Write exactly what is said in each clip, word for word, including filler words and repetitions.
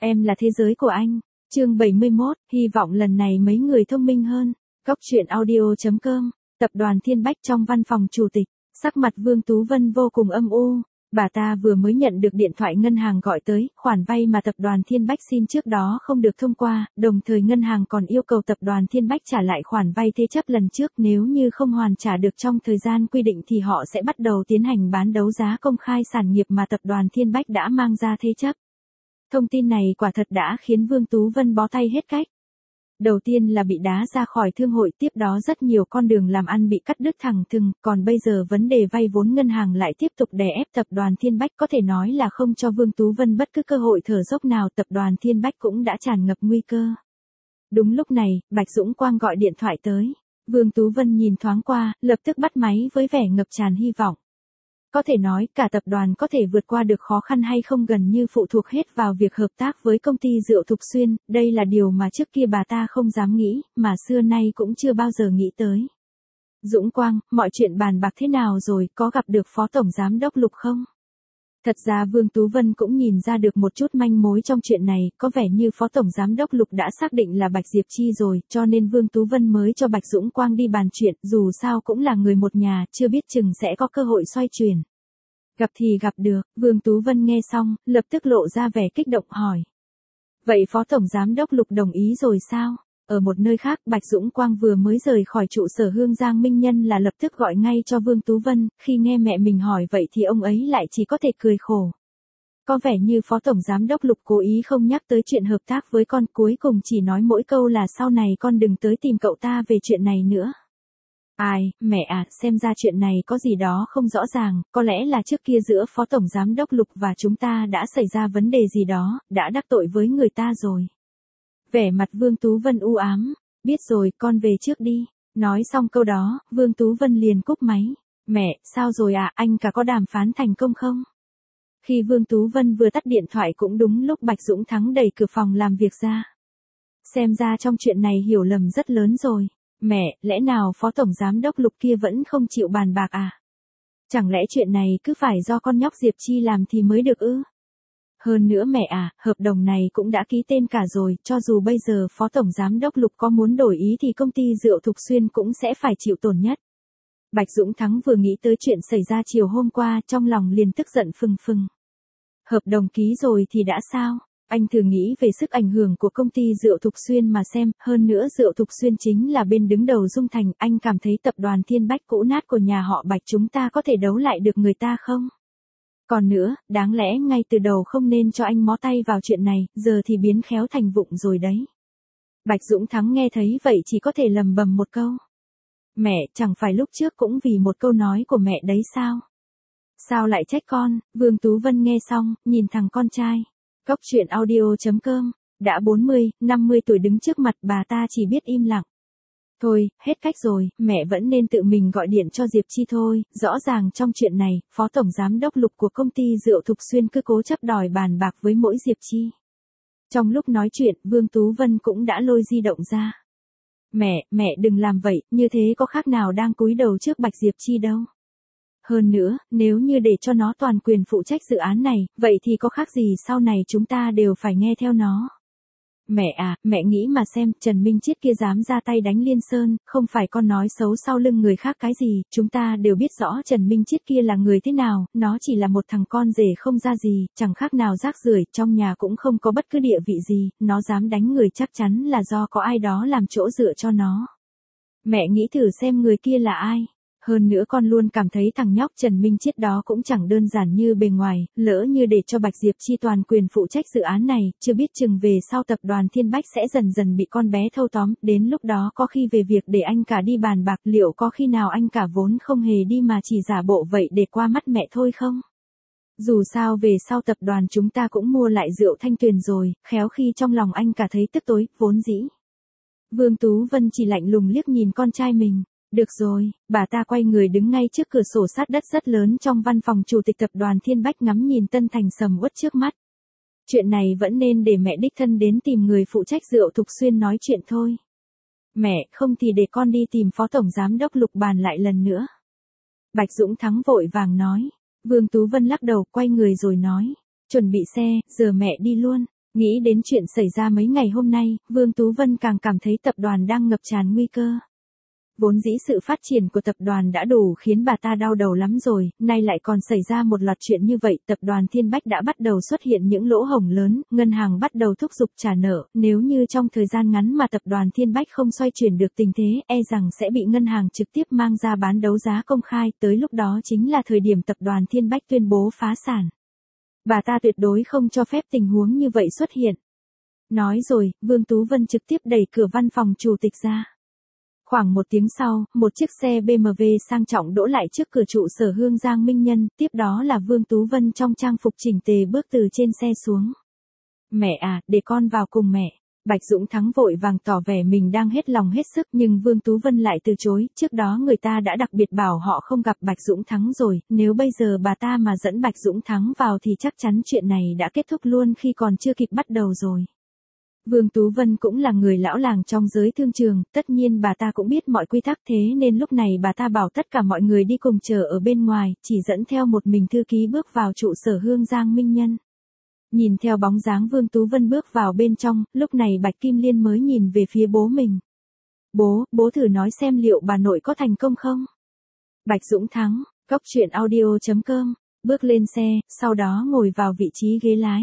Em là thế giới của anh. Chương bảy mươi mốt, hy vọng lần này mấy người thông minh hơn. Góc truyện audio chấm com, tập đoàn Thiên Bách trong văn phòng chủ tịch, sắc mặt Vương Tú Vân vô cùng âm u. Bà ta vừa mới nhận được điện thoại ngân hàng gọi tới, khoản vay mà tập đoàn Thiên Bách xin trước đó không được thông qua, đồng thời ngân hàng còn yêu cầu tập đoàn Thiên Bách trả lại khoản vay thế chấp lần trước, nếu như không hoàn trả được trong thời gian quy định thì họ sẽ bắt đầu tiến hành bán đấu giá công khai sản nghiệp mà tập đoàn Thiên Bách đã mang ra thế chấp. Thông tin này quả thật đã khiến Vương Tú Vân bó tay hết cách. Đầu tiên là bị đá ra khỏi thương hội, tiếp đó rất nhiều con đường làm ăn bị cắt đứt thẳng thừng, còn bây giờ vấn đề vay vốn ngân hàng lại tiếp tục đè ép tập đoàn Thiên Bách, có thể nói là không cho Vương Tú Vân bất cứ cơ hội thở dốc nào, tập đoàn Thiên Bách cũng đã tràn ngập nguy cơ. Đúng lúc này, Bạch Dũng Quang gọi điện thoại tới. Vương Tú Vân nhìn thoáng qua, lập tức bắt máy với vẻ ngập tràn hy vọng. Có thể nói, cả tập đoàn có thể vượt qua được khó khăn hay không gần như phụ thuộc hết vào việc hợp tác với công ty rượu Thục Xuyên, đây là điều mà trước kia bà ta không dám nghĩ, mà xưa nay cũng chưa bao giờ nghĩ tới. Dũng Quang, mọi chuyện bàn bạc thế nào rồi, có gặp được Phó Tổng Giám Đốc Lục không? Thật ra Vương Tú Vân cũng nhìn ra được một chút manh mối trong chuyện này, có vẻ như Phó Tổng Giám Đốc Lục đã xác định là Bạch Diệp Chi rồi, cho nên Vương Tú Vân mới cho Bạch Dũng Quang đi bàn chuyện, dù sao cũng là người một nhà, chưa biết chừng sẽ có cơ hội xoay chuyển. Gặp thì gặp được, Vương Tú Vân nghe xong, lập tức lộ ra vẻ kích động hỏi. Vậy Phó Tổng Giám Đốc Lục đồng ý rồi sao? Ở một nơi khác, Bạch Dũng Quang vừa mới rời khỏi trụ sở Hương Giang Minh Nhân là lập tức gọi ngay cho Vương Tú Vân, khi nghe mẹ mình hỏi vậy thì ông ấy lại chỉ có thể cười khổ. Có vẻ như Phó Tổng Giám Đốc Lục cố ý không nhắc tới chuyện hợp tác với con, cuối cùng chỉ nói mỗi câu là sau này con đừng tới tìm cậu ta về chuyện này nữa. Ai, mẹ à, xem ra chuyện này có gì đó không rõ ràng, có lẽ là trước kia giữa Phó Tổng Giám Đốc Lục và chúng ta đã xảy ra vấn đề gì đó, đã đắc tội với người ta rồi. Vẻ mặt Vương Tú Vân u ám, biết rồi, con về trước đi. Nói xong câu đó, Vương Tú Vân liền cúp máy. Mẹ, sao rồi à, anh cả có đàm phán thành công không? Khi Vương Tú Vân vừa tắt điện thoại cũng đúng lúc Bạch Dũng Thắng đẩy cửa phòng làm việc ra. Xem ra trong chuyện này hiểu lầm rất lớn rồi. Mẹ, lẽ nào Phó Tổng Giám Đốc Lục kia vẫn không chịu bàn bạc à? Chẳng lẽ chuyện này cứ phải do con nhóc Diệp Chi làm thì mới được ư? Hơn nữa mẹ à, hợp đồng này cũng đã ký tên cả rồi, cho dù bây giờ Phó Tổng Giám Đốc Lục có muốn đổi ý thì công ty rượu Thục Xuyên cũng sẽ phải chịu tổn nhất. Bạch Dũng Thắng vừa nghĩ tới chuyện xảy ra chiều hôm qua, trong lòng liền tức giận phừng phừng. Hợp đồng ký rồi thì đã sao? Anh thử nghĩ về sức ảnh hưởng của công ty rượu Thục Xuyên mà xem, hơn nữa rượu Thục Xuyên chính là bên đứng đầu Dung Thành, anh cảm thấy tập đoàn Thiên Bách cũ nát của nhà họ Bạch chúng ta có thể đấu lại được người ta không? Còn nữa, đáng lẽ ngay từ đầu không nên cho anh mó tay vào chuyện này, giờ thì biến khéo thành vụng rồi đấy. Bạch Dũng Thắng nghe thấy vậy chỉ có thể lầm bầm một câu. Mẹ, chẳng phải lúc trước cũng vì một câu nói của mẹ đấy sao? Sao lại trách con? Vương Tú Vân nghe xong, nhìn thằng con trai. Góc truyện audio chấm com, đã bốn mươi, năm mươi tuổi đứng trước mặt bà ta chỉ biết im lặng. Thôi, hết cách rồi, mẹ vẫn nên tự mình gọi điện cho Diệp Chi thôi, rõ ràng trong chuyện này, Phó Tổng Giám Đốc Lục của công ty rượu Thục Xuyên cứ cố chấp đòi bàn bạc với mỗi Diệp Chi. Trong lúc nói chuyện, Vương Tú Vân cũng đã lôi di động ra. Mẹ, mẹ đừng làm vậy, như thế có khác nào đang cúi đầu trước Bạch Diệp Chi đâu. Hơn nữa, nếu như để cho nó toàn quyền phụ trách dự án này, vậy thì có khác gì sau này chúng ta đều phải nghe theo nó. Mẹ à, mẹ nghĩ mà xem, Trần Minh Chiết kia dám ra tay đánh Liên Sơn, không phải con nói xấu sau lưng người khác cái gì, chúng ta đều biết rõ Trần Minh Chiết kia là người thế nào, nó chỉ là một thằng con rể không ra gì, chẳng khác nào rác rưởi, trong nhà cũng không có bất cứ địa vị gì, nó dám đánh người chắc chắn là do có ai đó làm chỗ dựa cho nó. Mẹ nghĩ thử xem người kia là ai. Hơn nữa con luôn cảm thấy thằng nhóc Trần Minh Chiết đó cũng chẳng đơn giản như bề ngoài, lỡ như để cho Bạch Diệp Chi toàn quyền phụ trách dự án này, chưa biết chừng về sau tập đoàn Thiên Bách sẽ dần dần bị con bé thâu tóm, đến lúc đó có khi về việc để anh cả đi bàn bạc, liệu có khi nào anh cả vốn không hề đi mà chỉ giả bộ vậy để qua mắt mẹ thôi không? Dù sao về sau tập đoàn chúng ta cũng mua lại rượu Thanh Tuyền rồi, khéo khi trong lòng anh cả thấy tức tối, vốn dĩ. Vương Tú Vân chỉ lạnh lùng liếc nhìn con trai mình. Được rồi, bà ta quay người đứng ngay trước cửa sổ sát đất rất lớn trong văn phòng chủ tịch tập đoàn Thiên Bách ngắm nhìn Tân Thành sầm uất trước mắt. Chuyện này vẫn nên để mẹ đích thân đến tìm người phụ trách rượu Thục Xuyên nói chuyện thôi. Mẹ, không thì để con đi tìm Phó Tổng Giám Đốc Lục bàn lại lần nữa. Bạch Dũng Thắng vội vàng nói. Vương Tú Vân lắc đầu quay người rồi nói. Chuẩn bị xe, giờ mẹ đi luôn. Nghĩ đến chuyện xảy ra mấy ngày hôm nay, Vương Tú Vân càng cảm thấy tập đoàn đang ngập tràn nguy cơ. Vốn dĩ sự phát triển của tập đoàn đã đủ khiến bà ta đau đầu lắm rồi, nay lại còn xảy ra một loạt chuyện như vậy, tập đoàn Thiên Bách đã bắt đầu xuất hiện những lỗ hổng lớn, ngân hàng bắt đầu thúc giục trả nợ, nếu như trong thời gian ngắn mà tập đoàn Thiên Bách không xoay chuyển được tình thế, e rằng sẽ bị ngân hàng trực tiếp mang ra bán đấu giá công khai, tới lúc đó chính là thời điểm tập đoàn Thiên Bách tuyên bố phá sản. Bà ta tuyệt đối không cho phép tình huống như vậy xuất hiện. Nói rồi, Vương Tú Vân trực tiếp đẩy cửa văn phòng chủ tịch ra. Khoảng một tiếng sau, một chiếc xe bê em vê sang trọng đỗ lại trước cửa trụ sở Hương Giang Minh Nhân, tiếp đó là Vương Tú Vân trong trang phục chỉnh tề bước từ trên xe xuống. Mẹ à, để con vào cùng mẹ. Bạch Dũng Thắng vội vàng tỏ vẻ mình đang hết lòng hết sức nhưng Vương Tú Vân lại từ chối, trước đó người ta đã đặc biệt bảo họ không gặp Bạch Dũng Thắng rồi, nếu bây giờ bà ta mà dẫn Bạch Dũng Thắng vào thì chắc chắn chuyện này đã kết thúc luôn khi còn chưa kịp bắt đầu rồi. Vương Tú Vân cũng là người lão làng trong giới thương trường, tất nhiên bà ta cũng biết mọi quy tắc thế nên lúc này bà ta bảo tất cả mọi người đi cùng chờ ở bên ngoài, chỉ dẫn theo một mình thư ký bước vào trụ sở Hương Giang Minh Nhân. Nhìn theo bóng dáng Vương Tú Vân bước vào bên trong, lúc này Bạch Kim Liên mới nhìn về phía bố mình. Bố, bố thử nói xem liệu bà nội có thành công không? Bạch Dũng Thắng, Cóc Truyện Audio chấm com, bước lên xe, sau đó ngồi vào vị trí ghế lái.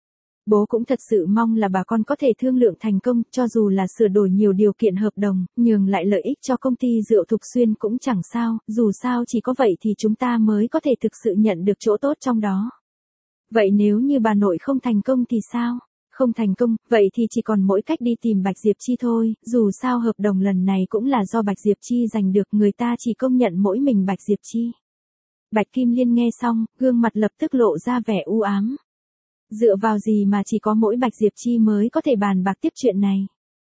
Bố cũng thật sự mong là bà con có thể thương lượng thành công, cho dù là sửa đổi nhiều điều kiện hợp đồng, nhường lại lợi ích cho công ty rượu Thục Xuyên cũng chẳng sao, dù sao chỉ có vậy thì chúng ta mới có thể thực sự nhận được chỗ tốt trong đó. Vậy nếu như bà nội không thành công thì sao? Không thành công, vậy thì chỉ còn mỗi cách đi tìm Bạch Diệp Chi thôi, dù sao hợp đồng lần này cũng là do Bạch Diệp Chi giành được, người ta chỉ công nhận mỗi mình Bạch Diệp Chi. Bạch Kim Liên nghe xong, gương mặt lập tức lộ ra vẻ u ám. Dựa vào gì mà chỉ có mỗi Bạch Diệp Chi mới có thể bàn bạc tiếp chuyện này?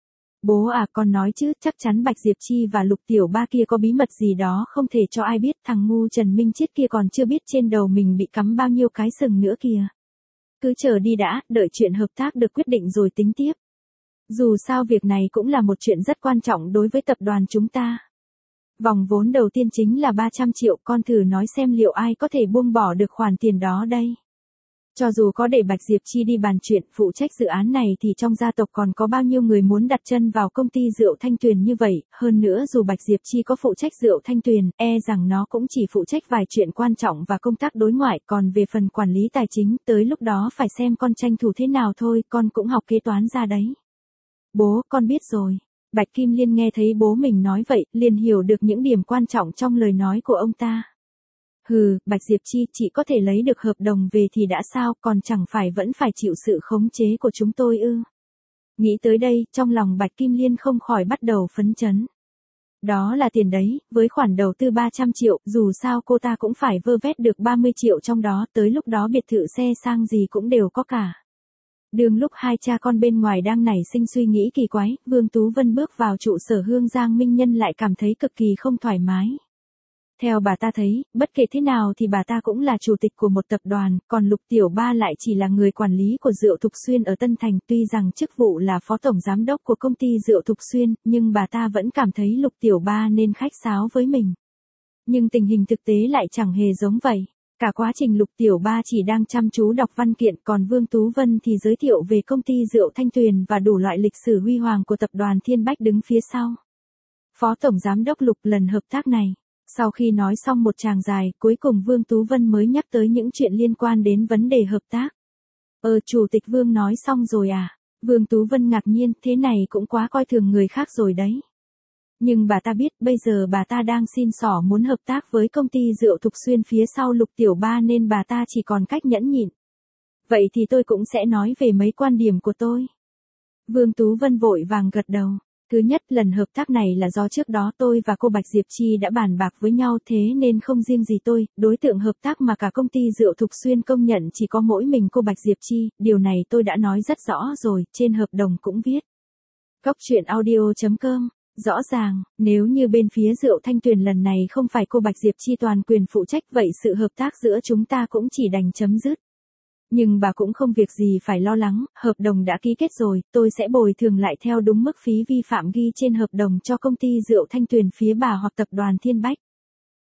Bố à, con nói chứ, chắc chắn Bạch Diệp Chi và Lục Tiểu Ba kia có bí mật gì đó không thể cho ai biết, thằng ngu Trần Minh Chiết kia còn chưa biết trên đầu mình bị cắm bao nhiêu cái sừng nữa kìa. Cứ chờ đi đã, đợi chuyện hợp tác được quyết định rồi tính tiếp. Dù sao việc này cũng là một chuyện rất quan trọng đối với tập đoàn chúng ta. Vòng vốn đầu tiên chính là ba trăm triệu, con thử nói xem liệu ai có thể buông bỏ được khoản tiền đó đây. Cho dù có để Bạch Diệp Chi đi bàn chuyện phụ trách dự án này thì trong gia tộc còn có bao nhiêu người muốn đặt chân vào công ty rượu Thanh Tuyền như vậy, hơn nữa dù Bạch Diệp Chi có phụ trách rượu Thanh Tuyền, e rằng nó cũng chỉ phụ trách vài chuyện quan trọng và công tác đối ngoại, còn về phần quản lý tài chính, tới lúc đó phải xem con tranh thủ thế nào thôi, con cũng học kế toán ra đấy. Bố, con biết rồi. Bạch Kim Liên nghe thấy bố mình nói vậy, liền hiểu được những điểm quan trọng trong lời nói của ông ta. Hừ, Bạch Diệp Chi, chị có thể lấy được hợp đồng về thì đã sao, còn chẳng phải vẫn phải chịu sự khống chế của chúng tôi ư. Nghĩ tới đây, trong lòng Bạch Kim Liên không khỏi bắt đầu phấn chấn. Đó là tiền đấy, với khoản đầu tư ba trăm triệu, dù sao cô ta cũng phải vơ vét được ba mươi triệu trong đó, tới lúc đó biệt thự xe sang gì cũng đều có cả. Đường lúc hai cha con bên ngoài đang nảy sinh suy nghĩ kỳ quái, Vương Tú Vân bước vào trụ sở Hương Giang Minh Nhân lại cảm thấy cực kỳ không thoải mái. Theo bà ta thấy, bất kể thế nào thì bà ta cũng là chủ tịch của một tập đoàn, còn Lục Tiểu Ba lại chỉ là người quản lý của rượu Thục Xuyên ở Tân Thành, tuy rằng chức vụ là phó tổng giám đốc của công ty rượu Thục Xuyên, nhưng bà ta vẫn cảm thấy Lục Tiểu Ba nên khách sáo với mình. Nhưng tình hình thực tế lại chẳng hề giống vậy. Cả quá trình Lục Tiểu Ba chỉ đang chăm chú đọc văn kiện, còn Vương Tú Vân thì giới thiệu về công ty rượu Thanh Tuyền và đủ loại lịch sử huy hoàng của tập đoàn Thiên Bách đứng phía sau. Phó tổng giám đốc Lục lần hợp tác này. Sau khi nói xong một tràng dài, cuối cùng Vương Tú Vân mới nhắc tới những chuyện liên quan đến vấn đề hợp tác. Ờ, Chủ tịch Vương nói xong rồi à? Vương Tú Vân ngạc nhiên, thế này cũng quá coi thường người khác rồi đấy. Nhưng bà ta biết, bây giờ bà ta đang xin xỏ muốn hợp tác với công ty rượu Thục Xuyên phía sau Lục Tiểu Ba nên bà ta chỉ còn cách nhẫn nhịn. Vậy thì tôi cũng sẽ nói về mấy quan điểm của tôi. Vương Tú Vân vội vàng gật đầu. Thứ nhất, lần hợp tác này là do trước đó tôi và cô Bạch Diệp Chi đã bàn bạc với nhau, thế nên không riêng gì tôi, đối tượng hợp tác mà cả công ty rượu Thục Xuyên công nhận chỉ có mỗi mình cô Bạch Diệp Chi, điều này tôi đã nói rất rõ rồi, trên hợp đồng cũng viết. Cóc Truyện Audio chấm com, rõ ràng, nếu như bên phía rượu Thanh Tuyền lần này không phải cô Bạch Diệp Chi toàn quyền phụ trách, vậy sự hợp tác giữa chúng ta cũng chỉ đành chấm dứt. Nhưng bà cũng không việc gì phải lo lắng, hợp đồng đã ký kết rồi, tôi sẽ bồi thường lại theo đúng mức phí vi phạm ghi trên hợp đồng cho công ty rượu Thanh Tuyền phía bà hoặc tập đoàn Thiên Bách.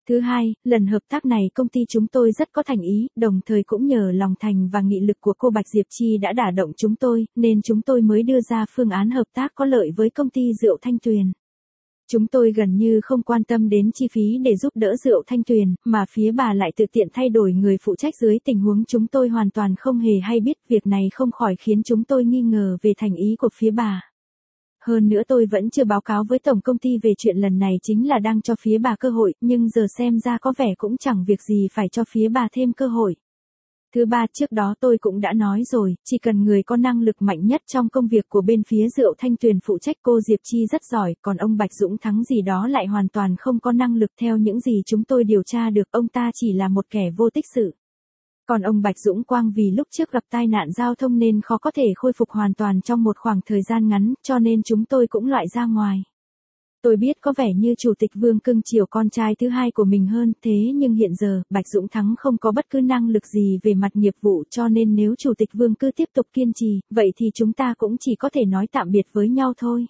Thứ hai, lần hợp tác này công ty chúng tôi rất có thành ý, đồng thời cũng nhờ lòng thành và nghị lực của cô Bạch Diệp Chi đã đả động chúng tôi, nên chúng tôi mới đưa ra phương án hợp tác có lợi với công ty rượu Thanh Tuyền. Chúng tôi gần như không quan tâm đến chi phí để giúp đỡ rượu Thanh Tuyền, mà phía bà lại tự tiện thay đổi người phụ trách dưới tình huống chúng tôi hoàn toàn không hề hay biết. Việc này không khỏi khiến chúng tôi nghi ngờ về thành ý của phía bà. Hơn nữa tôi vẫn chưa báo cáo với tổng công ty về chuyện lần này chính là đang cho phía bà cơ hội, nhưng giờ xem ra có vẻ cũng chẳng việc gì phải cho phía bà thêm cơ hội. Thứ ba, trước đó tôi cũng đã nói rồi, chỉ cần người có năng lực mạnh nhất trong công việc của bên phía rượu Thanh Tuyền phụ trách. Cô Diệp Chi rất giỏi, còn ông Bạch Dũng Thắng gì đó lại hoàn toàn không có năng lực. Theo những gì chúng tôi điều tra được, ông ta chỉ là một kẻ vô tích sự. Còn ông Bạch Dũng Quang vì lúc trước gặp tai nạn giao thông nên khó có thể khôi phục hoàn toàn trong một khoảng thời gian ngắn, cho nên chúng tôi cũng loại ra ngoài. Tôi biết có vẻ như Chủ tịch Vương cưng chiều con trai thứ hai của mình hơn, thế nhưng hiện giờ, Bạch Dũng Thắng không có bất cứ năng lực gì về mặt nghiệp vụ, cho nên nếu Chủ tịch Vương cứ tiếp tục kiên trì, vậy thì chúng ta cũng chỉ có thể nói tạm biệt với nhau thôi.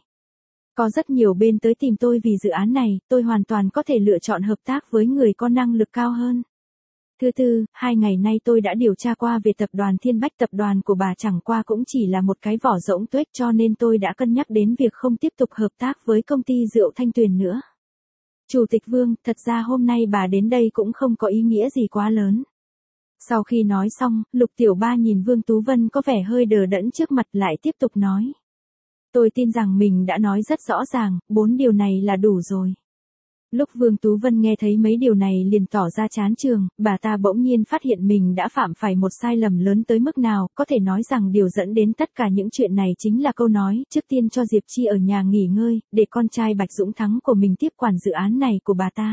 Có rất nhiều bên tới tìm tôi vì dự án này, tôi hoàn toàn có thể lựa chọn hợp tác với người có năng lực cao hơn. Thứ tư, hai ngày nay tôi đã điều tra qua về tập đoàn Thiên Bách. Tập đoàn của bà chẳng qua cũng chỉ là một cái vỏ rỗng tuếch, cho nên tôi đã cân nhắc đến việc không tiếp tục hợp tác với công ty rượu Thanh Tuyền nữa. Chủ tịch Vương, thật ra hôm nay bà đến đây cũng không có ý nghĩa gì quá lớn. Sau khi nói xong, Lục Tiểu Ba nhìn Vương Tú Vân có vẻ hơi đờ đẫn trước mặt, lại tiếp tục nói. Tôi tin rằng mình đã nói rất rõ ràng, bốn điều này là đủ rồi. Lúc Vương Tú Vân nghe thấy mấy điều này liền tỏ ra chán chường, bà ta bỗng nhiên phát hiện mình đã phạm phải một sai lầm lớn tới mức nào. Có thể nói rằng điều dẫn đến tất cả những chuyện này chính là câu nói, trước tiên cho Diệp Chi ở nhà nghỉ ngơi, để con trai Bạch Dũng Thắng của mình tiếp quản dự án này của bà ta.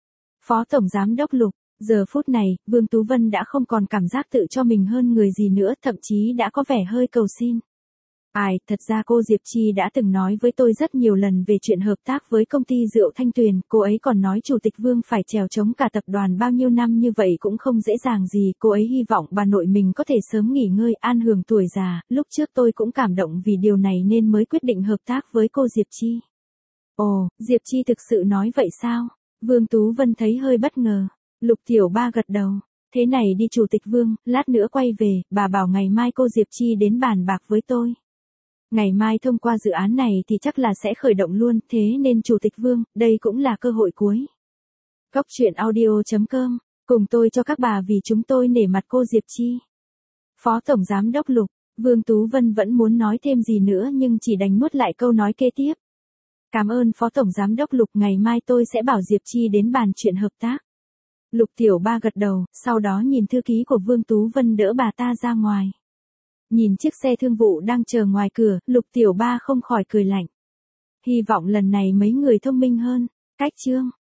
Phó Tổng Giám đốc Lục, giờ phút này, Vương Tú Vân đã không còn cảm giác tự cho mình hơn người gì nữa, thậm chí đã có vẻ hơi cầu xin. Ai, thật ra cô Diệp Chi đã từng nói với tôi rất nhiều lần về chuyện hợp tác với công ty rượu Thanh Tuyền, cô ấy còn nói Chủ tịch Vương phải trèo chống cả tập đoàn bao nhiêu năm như vậy cũng không dễ dàng gì, cô ấy hy vọng bà nội mình có thể sớm nghỉ ngơi an hưởng tuổi già. Lúc trước tôi cũng cảm động vì điều này nên mới quyết định hợp tác với cô Diệp Chi. Ồ, Diệp Chi thực sự nói vậy sao? Vương Tú Vân thấy hơi bất ngờ. Lục Tiểu Ba gật đầu. Thế này đi Chủ tịch Vương, lát nữa quay về, bà bảo ngày mai cô Diệp Chi đến bàn bạc với tôi. Ngày mai thông qua dự án này thì chắc là sẽ khởi động luôn, thế nên Chủ tịch Vương, đây cũng là cơ hội cuối. Cóc truyện audio chấm com, cùng tôi cho các bà vì chúng tôi nể mặt cô Diệp Chi. Phó Tổng Giám đốc Lục, Vương Tú Vân vẫn muốn nói thêm gì nữa nhưng chỉ đành nuốt lại câu nói kế tiếp. Cảm ơn Phó Tổng Giám đốc Lục, ngày mai tôi sẽ bảo Diệp Chi đến bàn chuyện hợp tác. Lục Tiểu Ba gật đầu, sau đó nhìn thư ký của Vương Tú Vân đỡ bà ta ra ngoài. Nhìn chiếc xe thương vụ đang chờ ngoài cửa, Lục Tiểu Ba không khỏi cười lạnh. Hy vọng lần này mấy người thông minh hơn. Cách chương